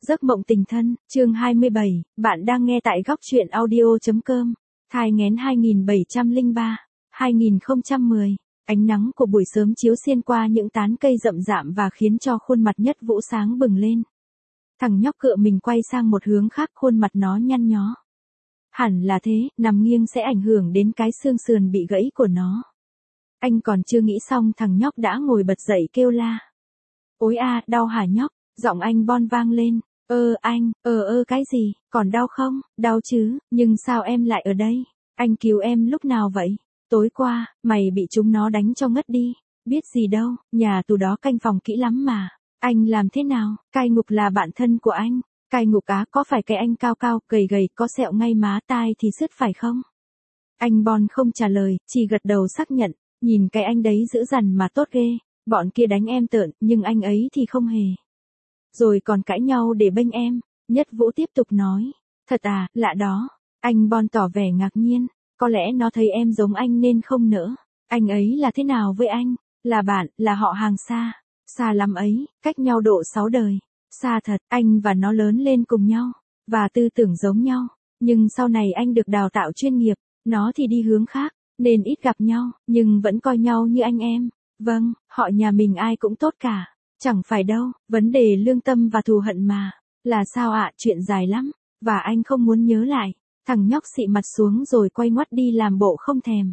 Giấc mộng tình thân, chương 27, bạn đang nghe tại góc truyện audio.com. Thai nghén 2703, 2010. Ánh nắng của buổi sớm chiếu xuyên qua những tán cây rậm rạp và khiến cho khuôn mặt Nhất Vũ sáng bừng lên. Thằng nhóc cựa mình quay sang một hướng khác, khuôn mặt nó nhăn nhó. Hẳn là thế, nằm nghiêng sẽ ảnh hưởng đến cái xương sườn bị gãy của nó. Anh còn chưa nghĩ xong thằng nhóc đã ngồi bật dậy kêu la. Ôi a, đau hả nhóc? Giọng anh Bon vang lên. Anh, cái gì, còn đau không? Đau chứ, nhưng sao em lại ở đây? Anh cứu em lúc nào vậy? Tối qua, mày bị chúng nó đánh cho ngất đi. Biết gì đâu, nhà tù đó canh phòng kỹ lắm mà. Anh làm thế nào? Cai ngục là bạn thân của anh. Cai ngục á, có phải cái anh cao cao, gầy gầy, có sẹo ngay má tai thì sứt phải không? Anh Bon không trả lời, chỉ gật đầu xác nhận. Nhìn cái anh đấy dữ dằn mà tốt ghê. Bọn kia đánh em tợn, nhưng anh ấy thì không hề. Rồi còn cãi nhau để bênh em. Nhất Vũ tiếp tục nói. Thật à, lạ đó. Anh Bon tỏ vẻ ngạc nhiên. Có lẽ nó thấy em giống anh nên không nỡ. Anh ấy là thế nào với anh? Là bạn, là họ hàng xa. Xa lắm ấy, cách nhau độ 6 đời. Xa thật, anh và nó lớn lên cùng nhau. Và tư tưởng giống nhau. Nhưng sau này anh được đào tạo chuyên nghiệp. Nó thì đi hướng khác. Nên ít gặp nhau, nhưng vẫn coi nhau như anh em. Vâng, họ nhà mình ai cũng tốt cả. Chẳng phải đâu, vấn đề lương tâm và thù hận mà. Là sao ạ, chuyện dài lắm. Và anh không muốn nhớ lại. Thằng nhóc xị mặt xuống rồi quay ngoắt đi làm bộ không thèm.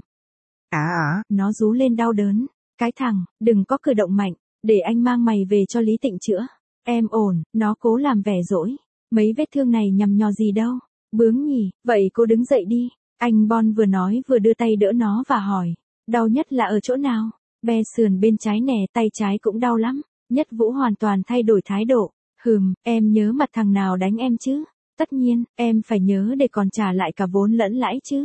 Nó rú lên đau đớn. Cái thằng, đừng có cử động mạnh. Để anh mang mày về cho Lý Tịnh chữa. Em ổn, nó cố làm vẻ dỗi. Mấy vết thương này nhằm nhò gì đâu. Bướng nhỉ, vậy cô đứng dậy đi. Anh Bon vừa nói vừa đưa tay đỡ nó và hỏi. Đau nhất là ở chỗ nào? Be sườn bên trái nè, tay trái cũng đau lắm. Nhất Vũ hoàn toàn thay đổi thái độ. Em nhớ mặt thằng nào đánh em chứ? Tất nhiên, em phải nhớ để còn trả lại cả vốn lẫn lãi chứ.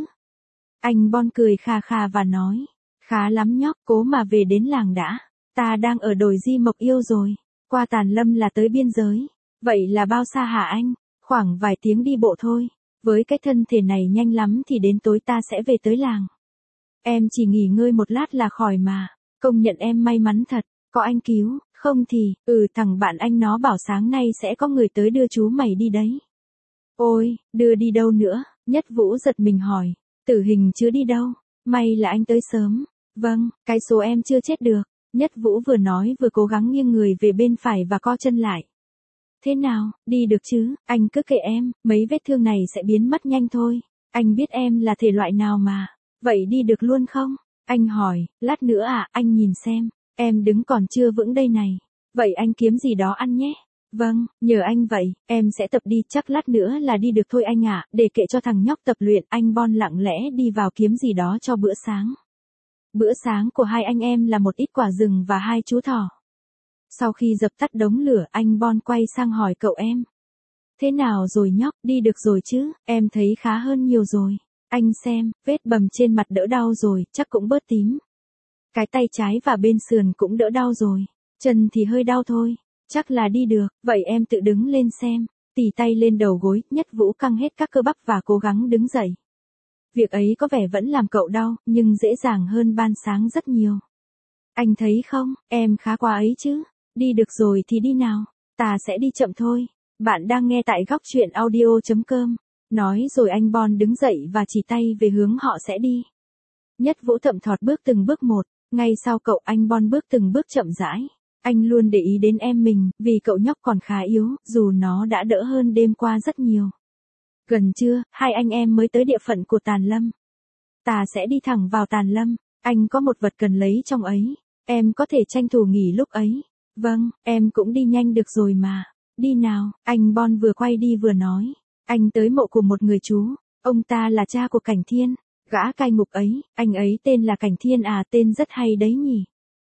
Anh Bon cười kha kha và nói. Khá lắm nhóc, cố mà về đến làng đã. Ta đang ở đồi Di Mộc Yêu rồi. Qua Tàn Lâm là tới biên giới. Vậy là bao xa hả anh? Khoảng vài tiếng đi bộ thôi. Với cái thân thể này nhanh lắm thì đến tối ta sẽ về tới làng. Em chỉ nghỉ ngơi một lát là khỏi mà. Công nhận em may mắn thật. Có anh cứu, không thì, thằng bạn anh nó bảo sáng nay sẽ có người tới đưa chú mày đi đấy. Ôi, đưa đi đâu nữa? Nhất Vũ giật mình hỏi. Tử hình chứ đi đâu? May là anh tới sớm. Vâng, cái số em chưa chết được. Nhất Vũ vừa nói vừa cố gắng nghiêng người về bên phải và co chân lại. Thế nào, đi được chứ? Anh cứ kệ em, mấy vết thương này sẽ biến mất nhanh thôi. Anh biết em là thể loại nào mà. Vậy đi được luôn không? Anh hỏi, lát nữa à, anh nhìn xem. Em đứng còn chưa vững đây này. Vậy anh kiếm gì đó ăn nhé. Vâng, nhờ anh vậy, em sẽ tập đi, chắc lát nữa là đi được thôi anh ạ. Để kệ cho thằng nhóc tập luyện. Anh Bon lặng lẽ đi vào kiếm gì đó cho bữa sáng. Bữa sáng của hai anh em là một ít quả rừng và 2 chú thỏ. Sau khi dập tắt đống lửa, anh Bon quay sang hỏi cậu em. Thế nào rồi nhóc, đi được rồi chứ? Em thấy khá hơn nhiều rồi. Anh xem, vết bầm trên mặt đỡ đau rồi, chắc cũng bớt tím. Cái tay trái và bên sườn cũng đỡ đau rồi. Chân thì hơi đau thôi. Chắc là đi được, vậy em tự đứng lên xem. Tì tay lên đầu gối, Nhất Vũ căng hết các cơ bắp và cố gắng đứng dậy. Việc ấy có vẻ vẫn làm cậu đau, nhưng dễ dàng hơn ban sáng rất nhiều. Anh thấy không, em khá quá ấy chứ. Đi được rồi thì đi nào. Ta sẽ đi chậm thôi. Bạn đang nghe tại góc truyện audio.com. Nói rồi anh Bon đứng dậy và chỉ tay về hướng họ sẽ đi. Nhất Vũ thậm thọt bước từng bước một. Ngay sau cậu, anh Bon bước từng bước chậm rãi. Anh luôn để ý đến em mình, vì cậu nhóc còn khá yếu, dù nó đã đỡ hơn đêm qua rất nhiều. Gần trưa, hai anh em mới tới địa phận của Tàn Lâm. Ta sẽ đi thẳng vào Tàn Lâm. Anh có một vật cần lấy trong ấy. Em có thể tranh thủ nghỉ lúc ấy. Vâng, em cũng đi nhanh được rồi mà. Đi nào, anh Bon vừa quay đi vừa nói. Anh tới mộ của một người chú. Ông ta là cha của Cảnh Thiên. Gã cai ngục ấy, anh ấy tên là Cảnh Thiên à, tên rất hay đấy nhỉ.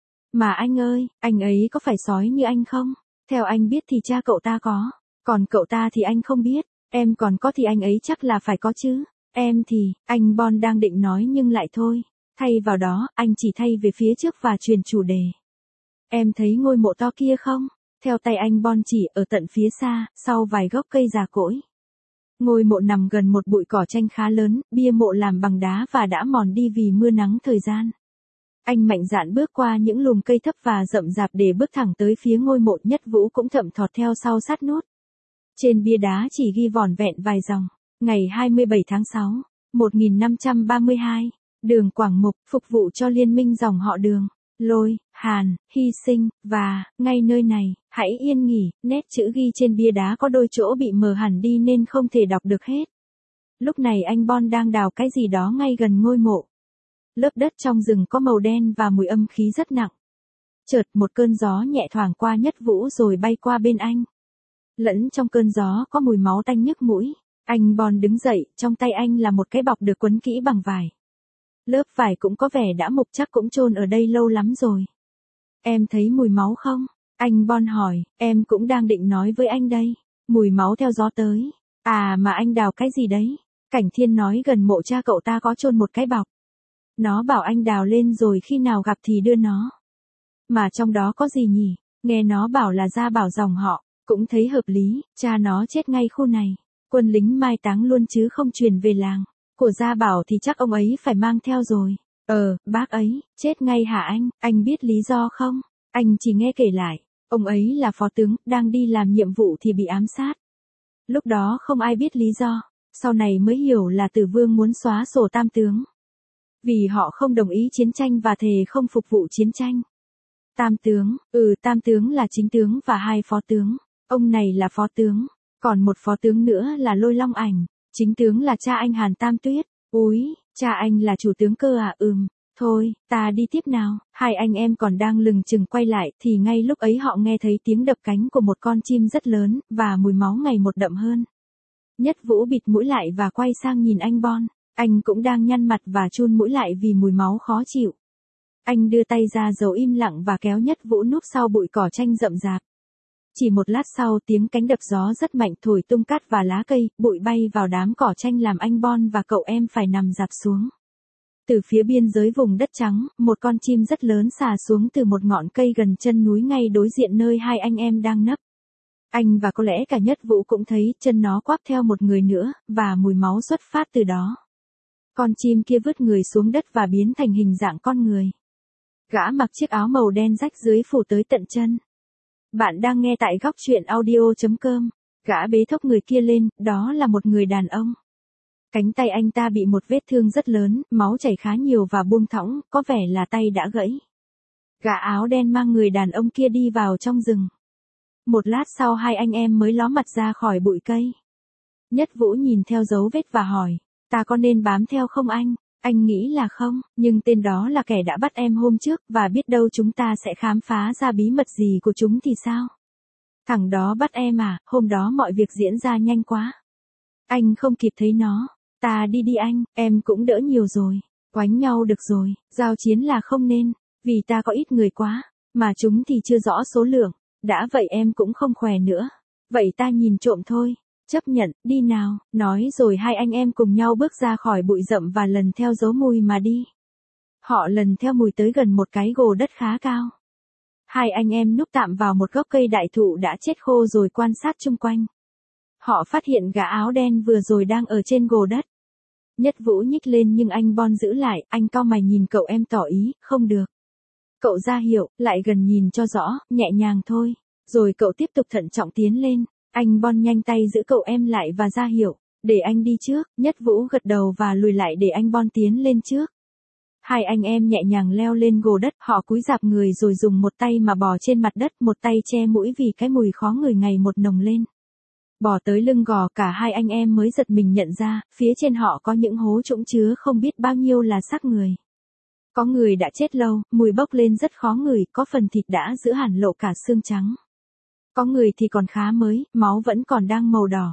Mà anh ơi, anh ấy có phải sói như anh không? Theo anh biết thì cha cậu ta có. Còn cậu ta thì anh không biết. Em còn có thì anh ấy chắc là phải có chứ. Em thì, anh Bon đang định nói nhưng lại thôi. Thay vào đó, anh chỉ thay về phía trước và truyền chủ đề. Em thấy ngôi mộ to kia không? Theo tay anh Bon chỉ ở tận phía xa, sau vài gốc cây già cỗi. Ngôi mộ nằm gần một bụi cỏ tranh khá lớn, bia mộ làm bằng đá và đã mòn đi vì mưa nắng thời gian. Anh mạnh dạn bước qua những lùm cây thấp và rậm rạp để bước thẳng tới phía ngôi mộ. Nhất Vũ cũng thậm thọt theo sau sát nút. Trên bia đá chỉ ghi vỏn vẹn vài dòng. Ngày 27 tháng 6, 1532, Đường Quảng Mục, phục vụ cho liên minh dòng họ Đường, Lôi, Hàn, hy sinh, và, ngay nơi này, hãy yên nghỉ, nét chữ ghi trên bia đá có đôi chỗ bị mờ hẳn đi nên không thể đọc được hết. Lúc này anh Bon đang đào cái gì đó ngay gần ngôi mộ. Lớp đất trong rừng có màu đen và mùi âm khí rất nặng. Chợt một cơn gió nhẹ thoảng qua Nhất Vũ rồi bay qua bên anh. Lẫn trong cơn gió có mùi máu tanh nhức mũi. Anh Bon đứng dậy, trong tay anh là một cái bọc được quấn kỹ bằng vải. Lớp vải cũng có vẻ đã mục, chắc cũng chôn ở đây lâu lắm rồi. Em thấy mùi máu không? Anh Bon hỏi, em cũng đang định nói với anh đây. Mùi máu theo gió tới. À mà anh đào cái gì đấy? Cảnh Thiên nói gần mộ cha cậu ta có chôn một cái bọc. Nó bảo anh đào lên rồi khi nào gặp thì đưa nó. Mà trong đó có gì nhỉ? Nghe nó bảo là gia bảo dòng họ, cũng thấy hợp lý, cha nó chết ngay khu này. Quân lính mai táng luôn chứ không truyền về làng. Của gia bảo thì chắc ông ấy phải mang theo rồi. Bác ấy, chết ngay hả anh biết lý do không? Anh chỉ nghe kể lại, ông ấy là phó tướng, đang đi làm nhiệm vụ thì bị ám sát. Lúc đó không ai biết lý do, sau này mới hiểu là Tử Vương muốn xóa sổ tam tướng. Vì họ không đồng ý chiến tranh và thề không phục vụ chiến tranh. Tam tướng là chính tướng và hai phó tướng. Ông này là phó tướng, còn một phó tướng nữa là Lôi Long Ảnh. Chính tướng là cha anh Hàn Tam Tuyết. Úi, cha anh là chủ tướng cơ à? Thôi, ta đi tiếp nào. Hai anh em còn đang lừng chừng quay lại thì ngay lúc ấy họ nghe thấy tiếng đập cánh của một con chim rất lớn, và mùi máu ngày một đậm hơn. Nhất Vũ bịt mũi lại và quay sang nhìn anh Bon. Anh cũng đang nhăn mặt và chun mũi lại vì mùi máu khó chịu. Anh đưa tay ra giấu im lặng và kéo Nhất Vũ núp sau bụi cỏ tranh rậm rạp. Chỉ một lát sau tiếng cánh đập gió rất mạnh thổi tung cát và lá cây, bụi bay vào đám cỏ tranh làm anh Bon và cậu em phải nằm rạp xuống. Từ phía biên giới vùng đất trắng, một con chim rất lớn xà xuống từ một ngọn cây gần chân núi ngay đối diện nơi hai anh em đang nấp. Anh và có lẽ cả Nhất Vũ cũng thấy chân nó quắp theo một người nữa, và mùi máu xuất phát từ đó. Con chim kia vứt người xuống đất và biến thành hình dạng con người. Gã mặc chiếc áo màu đen rách dưới phủ tới tận chân. Bạn đang nghe tại góc truyện audio.com. Gã bế thốc người kia lên, đó là một người đàn ông. Cánh tay anh ta bị một vết thương rất lớn, máu chảy khá nhiều và buông thõng, có vẻ là tay đã gãy. Gã áo đen mang người đàn ông kia đi vào trong rừng. Một lát sau hai anh em mới ló mặt ra khỏi bụi cây. Nhất Vũ nhìn theo dấu vết và hỏi, ta có nên bám theo không anh? Anh nghĩ là không, nhưng tên đó là kẻ đã bắt em hôm trước, và biết đâu chúng ta sẽ khám phá ra bí mật gì của chúng thì sao? Thằng đó bắt em à? Hôm đó mọi việc diễn ra nhanh quá. Anh không kịp thấy nó. Ta đi anh, em cũng đỡ nhiều rồi. Quánh nhau được rồi, giao chiến là không nên, vì ta có ít người quá, mà chúng thì chưa rõ số lượng. Đã vậy em cũng không khỏe nữa. Vậy ta nhìn trộm thôi. Chấp nhận, đi nào, nói rồi hai anh em cùng nhau bước ra khỏi bụi rậm và lần theo dấu mùi mà đi. Họ lần theo mùi tới gần một cái gồ đất khá cao. Hai anh em núp tạm vào một gốc cây đại thụ đã chết khô rồi quan sát chung quanh. Họ phát hiện gã áo đen vừa rồi đang ở trên gồ đất. Nhất Vũ nhích lên nhưng anh Bon giữ lại, anh cau mày nhìn cậu em tỏ ý, không được. Cậu ra hiệu, lại gần nhìn cho rõ, nhẹ nhàng thôi. Rồi cậu tiếp tục thận trọng tiến lên. Anh Bon nhanh tay giữ cậu em lại và ra hiệu, để anh đi trước. Nhất Vũ gật đầu và lùi lại để anh Bon tiến lên trước. Hai anh em nhẹ nhàng leo lên gồ đất, họ cúi rạp người rồi dùng một tay mà bò trên mặt đất, một tay che mũi vì cái mùi khó ngửi ngày một nồng lên. Bò tới lưng gò, cả hai anh em mới giật mình nhận ra, phía trên họ có những hố trũng chứa không biết bao nhiêu là xác người. Có người đã chết lâu, mùi bốc lên rất khó ngửi, có phần thịt đã giữ hẳn lộ cả xương trắng. Có người thì còn khá mới, máu vẫn còn đang màu đỏ.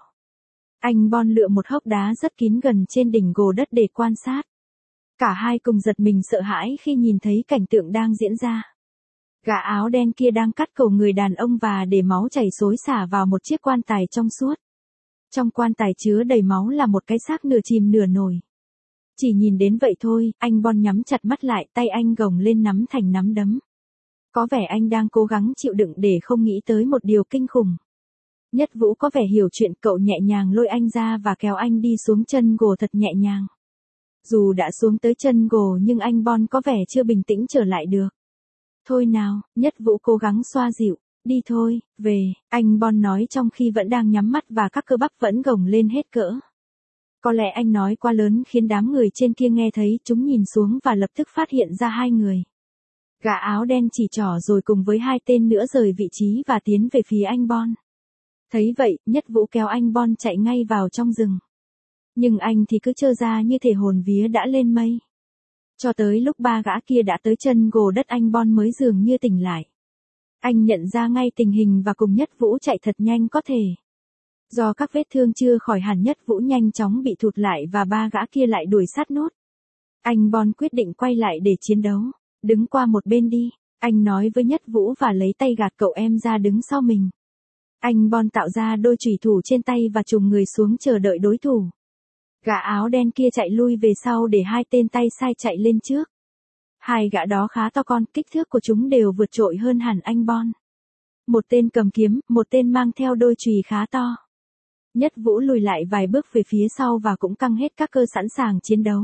Anh Bon lựa một hốc đá rất kín gần trên đỉnh gồ đất để quan sát. Cả hai cùng giật mình sợ hãi khi nhìn thấy cảnh tượng đang diễn ra. Gã áo đen kia đang cắt cổ người đàn ông và để máu chảy xối xả vào một chiếc quan tài trong suốt. Trong quan tài chứa đầy máu là một cái xác nửa chìm nửa nổi. Chỉ nhìn đến vậy thôi, anh Bon nhắm chặt mắt lại, tay anh gồng lên nắm thành nắm đấm. Có vẻ anh đang cố gắng chịu đựng để không nghĩ tới một điều kinh khủng. Nhất Vũ có vẻ hiểu chuyện, cậu nhẹ nhàng lôi anh ra và kéo anh đi xuống chân gồ thật nhẹ nhàng. Dù đã xuống tới chân gồ nhưng anh Bon có vẻ chưa bình tĩnh trở lại được. Thôi nào, Nhất Vũ cố gắng xoa dịu, Đi thôi, về, anh Bon nói trong khi vẫn đang nhắm mắt và các cơ bắp vẫn gồng lên hết cỡ. Có lẽ anh nói quá lớn khiến đám người trên kia nghe thấy, chúng nhìn xuống và lập tức phát hiện ra hai người. Gã áo đen chỉ trỏ rồi cùng với hai tên nữa rời vị trí và tiến về phía anh Bon. Thấy vậy, Nhất Vũ kéo anh Bon chạy ngay vào trong rừng. Nhưng anh thì cứ trơ ra như thể hồn vía đã lên mây. Cho tới lúc ba gã kia đã tới chân gồ đất, anh Bon mới dường như tỉnh lại. Anh nhận ra ngay tình hình và cùng Nhất Vũ chạy thật nhanh có thể. Do các vết thương chưa khỏi hẳn, Nhất Vũ nhanh chóng bị thụt lại và ba gã kia lại đuổi sát nốt. Anh Bon quyết định quay lại để chiến đấu. Đứng qua một bên đi, anh nói với Nhất Vũ và lấy tay gạt cậu em ra đứng sau mình. Anh Bon tạo ra đôi chủy thủ trên tay và trùng người xuống chờ đợi đối thủ. Gã áo đen kia chạy lui về sau để hai tên tay sai chạy lên trước. Hai gã đó khá to con, kích thước của chúng đều vượt trội hơn hẳn anh Bon. Một tên cầm kiếm, một tên mang theo đôi chùy khá to. Nhất Vũ lùi lại vài bước về phía sau và cũng căng hết các cơ sẵn sàng chiến đấu.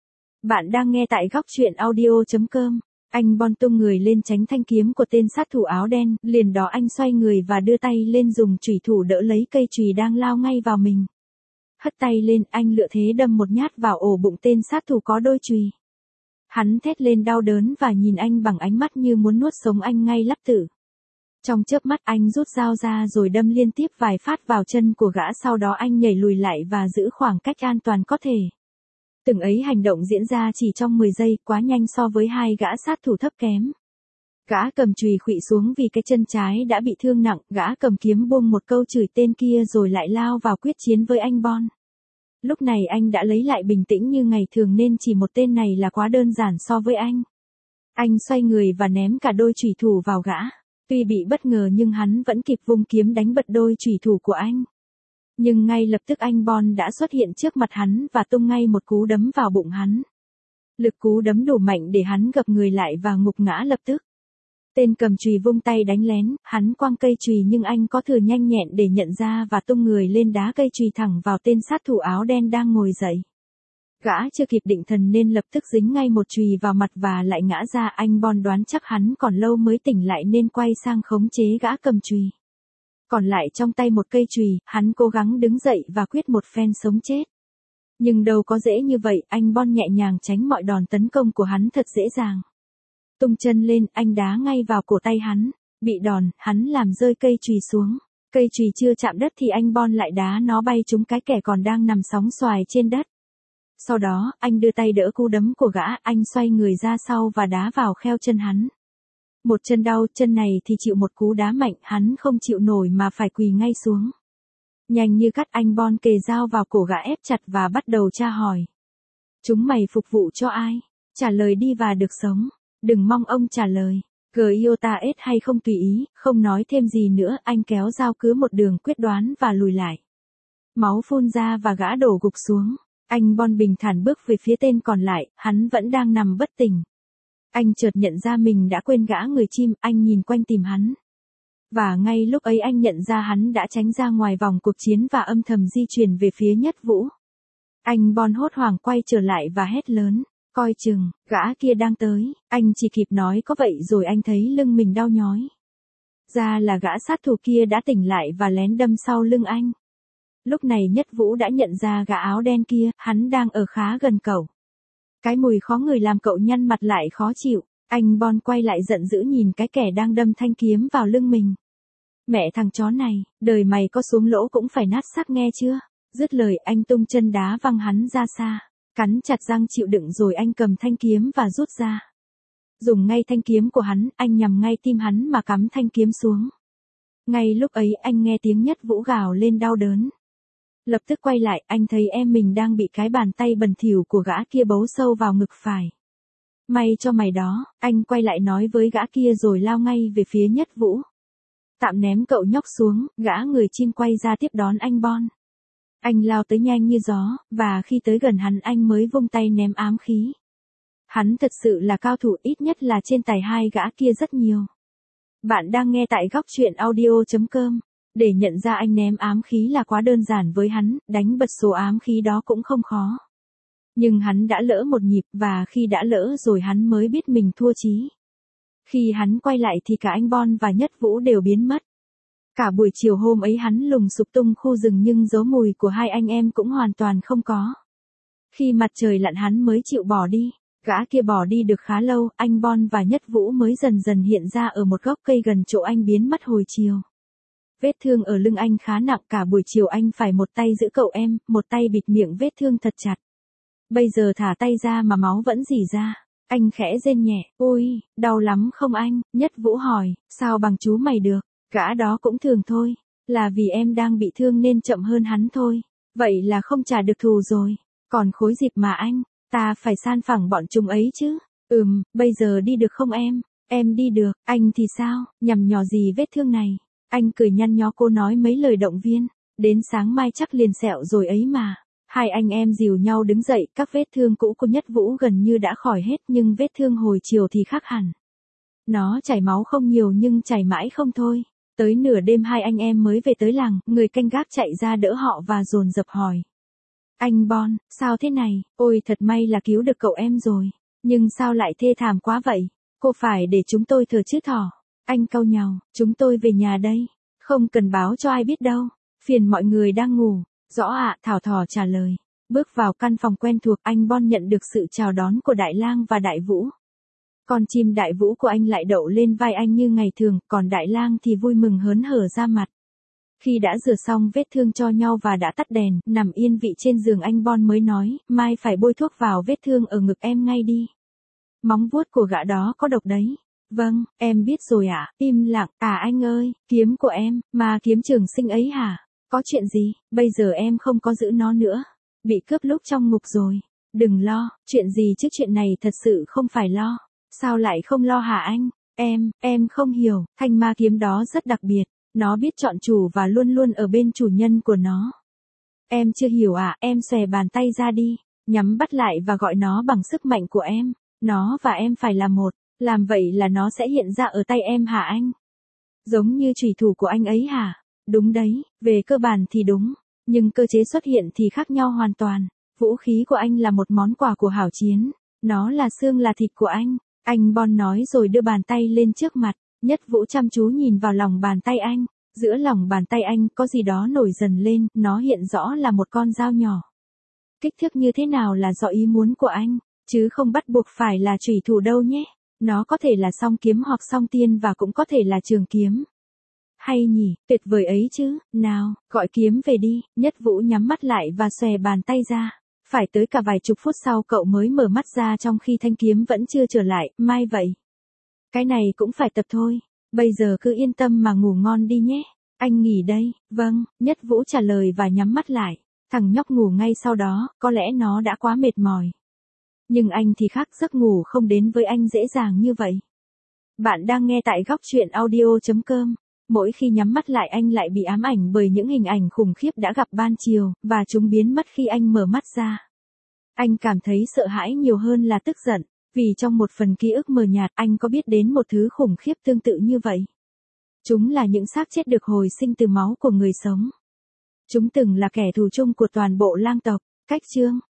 Bạn đang nghe tại góc truyện audio.com. Anh Bon tung người lên tránh thanh kiếm của tên sát thủ áo đen, liền đó anh xoay người và đưa tay lên dùng chủy thủ đỡ lấy cây chùy đang lao ngay vào mình. Hất tay lên, anh lựa thế đâm một nhát vào ổ bụng tên sát thủ có đôi chùy. Hắn thét lên đau đớn và nhìn anh bằng ánh mắt như muốn nuốt sống anh ngay lập tức. Trong chớp mắt anh rút dao ra rồi đâm liên tiếp vài phát vào chân của gã, sau đó anh nhảy lùi lại và giữ khoảng cách an toàn có thể. Từng ấy hành động diễn ra chỉ trong 10 giây, quá nhanh so với hai gã sát thủ thấp kém. Gã cầm chùy khuỵu xuống vì cái chân trái đã bị thương nặng, gã cầm kiếm buông một câu chửi tên kia rồi lại lao vào quyết chiến với anh Bon. Lúc này anh đã lấy lại bình tĩnh như ngày thường nên chỉ một tên này là quá đơn giản so với anh. Anh xoay người và ném cả đôi chủy thủ vào gã. Tuy bị bất ngờ nhưng hắn vẫn kịp vung kiếm đánh bật đôi chủy thủ của anh. Nhưng ngay lập tức anh Bon đã xuất hiện trước mặt hắn và tung ngay một cú đấm vào bụng hắn. Lực cú đấm đủ mạnh để hắn gập người lại và ngục ngã lập tức. Tên cầm chùy vung tay đánh lén, hắn quăng cây chùy nhưng anh có thừa nhanh nhẹn để nhận ra và tung người lên đá cây chùy thẳng vào tên sát thủ áo đen đang ngồi dậy. Gã chưa kịp định thần nên lập tức dính ngay một chùy vào mặt và lại ngã ra. Anh Bon đoán chắc hắn còn lâu mới tỉnh lại nên quay sang khống chế gã cầm chùy. Còn lại trong tay một cây chùy, hắn cố gắng đứng dậy và quyết một phen sống chết. Nhưng đâu có dễ như vậy, anh Bon nhẹ nhàng tránh mọi đòn tấn công của hắn thật dễ dàng. Tung chân lên, anh đá ngay vào cổ tay hắn. Bị đòn, hắn làm rơi cây chùy xuống. Cây chùy chưa chạm đất thì anh Bon lại đá nó bay trúng cái kẻ còn đang nằm sóng xoài trên đất. Sau đó, anh đưa tay đỡ cú đấm của gã, anh xoay người ra sau và đá vào kheo chân hắn. Một chân đau, chân này thì chịu một cú đá mạnh, hắn không chịu nổi mà phải quỳ ngay xuống. Nhanh như cắt, anh Bon kề dao vào cổ gã ép chặt và bắt đầu tra hỏi. Chúng mày phục vụ cho ai? Trả lời đi và được sống. Đừng mong ông trả lời. Giota ết hay không tùy ý, không nói thêm gì nữa, anh kéo dao cứ một đường quyết đoán và lùi lại. Máu phun ra và gã đổ gục xuống. Anh Bon bình thản bước về phía tên còn lại, hắn vẫn đang nằm bất tỉnh. Anh chợt nhận ra mình đã quên gã người chim, anh nhìn quanh tìm hắn. Và ngay lúc ấy anh nhận ra hắn đã tránh ra ngoài vòng cuộc chiến và âm thầm di chuyển về phía Nhất Vũ. Anh Bon hốt hoảng quay trở lại và hét lớn. Coi chừng, gã kia đang tới. Anh chỉ kịp nói có vậy rồi anh thấy lưng mình đau nhói. Ra là gã sát thủ kia đã tỉnh lại và lén đâm sau lưng anh. Lúc này Nhất Vũ đã nhận ra gã áo đen kia, hắn đang ở khá gần cậu. Cái mùi khó ngửi làm cậu nhăn mặt lại khó chịu. Anh Bon quay lại giận dữ nhìn cái kẻ đang đâm thanh kiếm vào lưng mình. Mẹ thằng chó này, đời mày có xuống lỗ cũng phải nát xác nghe chưa? Dứt lời anh tung chân đá văng hắn ra xa. Cắn chặt răng chịu đựng rồi anh cầm thanh kiếm và rút ra. Dùng ngay thanh kiếm của hắn, anh nhằm ngay tim hắn mà cắm thanh kiếm xuống. Ngay lúc ấy anh nghe tiếng Nhất Vũ gào lên đau đớn. Lập tức quay lại, anh thấy em mình đang bị cái bàn tay bẩn thỉu của gã kia bấu sâu vào ngực phải. May cho mày đó, anh quay lại nói với gã kia rồi lao ngay về phía Nhất Vũ. Tạm ném cậu nhóc xuống, gã người chim quay ra tiếp đón anh Bon. Anh lao tới nhanh như gió, và khi tới gần hắn anh mới vung tay ném ám khí. Hắn thật sự là cao thủ, ít nhất là trên tài hai gã kia rất nhiều. Bạn đang nghe tại góc truyện audio.com. Để nhận ra anh ném ám khí là quá đơn giản với hắn, đánh bật số ám khí đó cũng không khó. Nhưng hắn đã lỡ một nhịp và khi đã lỡ rồi hắn mới biết mình thua chí. Khi hắn quay lại thì cả anh Bon và Nhất Vũ đều biến mất. Cả buổi chiều hôm ấy hắn lùng sục tung khu rừng nhưng dấu mùi của hai anh em cũng hoàn toàn không có. Khi mặt trời lặn hắn mới chịu bỏ đi. Gã kia bỏ đi được khá lâu, anh Bon và Nhất Vũ mới dần dần hiện ra ở một gốc cây gần chỗ anh biến mất hồi chiều. Vết thương ở lưng anh khá nặng, cả buổi chiều anh phải một tay giữ cậu em, một tay bịt miệng vết thương thật chặt. Bây giờ thả tay ra mà máu vẫn rỉ ra. Anh khẽ rên nhẹ, ôi, đau lắm không anh? Nhất Vũ hỏi, sao bằng chú mày được? Gã đó cũng thường thôi, là vì em đang bị thương nên chậm hơn hắn thôi. Vậy là không trả được thù rồi. Còn khối dịp mà anh, ta phải san phẳng bọn chúng ấy chứ. Bây giờ đi được không em? Em đi được, anh thì sao? Nhằm nhò gì vết thương này? Anh cười nhăn nhó, cô nói mấy lời động viên. Đến sáng mai chắc liền sẹo rồi ấy mà. Hai anh em dìu nhau đứng dậy, các vết thương cũ của Nhất Vũ gần như đã khỏi hết nhưng vết thương hồi chiều thì khác hẳn. Nó chảy máu không nhiều nhưng chảy mãi không thôi. Tới nửa đêm hai anh em mới về tới làng, người canh gác chạy ra đỡ họ và dồn dập hỏi. Anh Bon, sao thế này? Ôi thật may là cứu được cậu em rồi. Nhưng sao lại thê thảm quá vậy? Cô phải để chúng tôi thở chứ thỏ. Anh cau nhàu, chúng tôi về nhà đây. Không cần báo cho ai biết đâu. Phiền mọi người đang ngủ. Rõ ạ, Thảo Thỏ trả lời. Bước vào căn phòng quen thuộc, anh Bon nhận được sự chào đón của Đại Lang và Đại Vũ. Con chim Đại Vũ của anh lại đậu lên vai anh như ngày thường, còn Đại Lang thì vui mừng hớn hở ra mặt. Khi đã rửa xong vết thương cho nhau và đã tắt đèn, nằm yên vị trên giường anh Bon mới nói, mai phải bôi thuốc vào vết thương ở ngực em ngay đi. Móng vuốt của gã đó có độc đấy. Vâng, em biết rồi ạ. Im lặng, anh ơi, kiếm của em, mà kiếm Trường Sinh ấy hả? Có chuyện gì? Bây giờ em không có giữ nó nữa. Bị cướp lúc trong ngục rồi. Đừng lo, chuyện gì chứ, chuyện này thật sự không phải lo. Sao lại không lo hả anh? Em không hiểu, thanh ma kiếm đó rất đặc biệt. Nó biết chọn chủ và luôn luôn ở bên chủ nhân của nó. Em chưa hiểu à? Em xòe bàn tay ra đi, nhắm bắt lại và gọi nó bằng sức mạnh của em. Nó và em phải là một, làm vậy là nó sẽ hiện ra ở tay em hả anh? Giống như chủy thủ của anh ấy hả? Đúng đấy, về cơ bản thì đúng, nhưng cơ chế xuất hiện thì khác nhau hoàn toàn. Vũ khí của anh là một món quà của hảo chiến, nó là xương là thịt của anh Bon nói rồi đưa bàn tay lên trước mặt. Nhất Vũ chăm chú nhìn vào lòng bàn tay anh, giữa lòng bàn tay anh có gì đó nổi dần lên, nó hiện rõ là một con dao nhỏ. Kích thước như thế nào là do ý muốn của anh, chứ không bắt buộc phải là chủy thủ đâu nhé. Nó có thể là song kiếm hoặc song tiên và cũng có thể là trường kiếm. Hay nhỉ, tuyệt vời ấy chứ, nào, gọi kiếm về đi. Nhất Vũ nhắm mắt lại và xòe bàn tay ra. Phải tới cả vài chục phút sau cậu mới mở mắt ra trong khi thanh kiếm vẫn chưa trở lại, mai vậy. Cái này cũng phải tập thôi, bây giờ cứ yên tâm mà ngủ ngon đi nhé. Anh nghỉ đây, vâng, Nhất Vũ trả lời và nhắm mắt lại. Thằng nhóc ngủ ngay sau đó, có lẽ nó đã quá mệt mỏi. Nhưng anh thì khác, giấc ngủ không đến với anh dễ dàng như vậy. Bạn đang nghe tại góc truyện audio.com. Mỗi khi nhắm mắt lại anh lại bị ám ảnh bởi những hình ảnh khủng khiếp đã gặp ban chiều, và chúng biến mất khi anh mở mắt ra. Anh cảm thấy sợ hãi nhiều hơn là tức giận, vì trong một phần ký ức mờ nhạt anh có biết đến một thứ khủng khiếp tương tự như vậy. Chúng là những xác chết được hồi sinh từ máu của người sống. Chúng từng là kẻ thù chung của toàn bộ lang tộc. Cách chương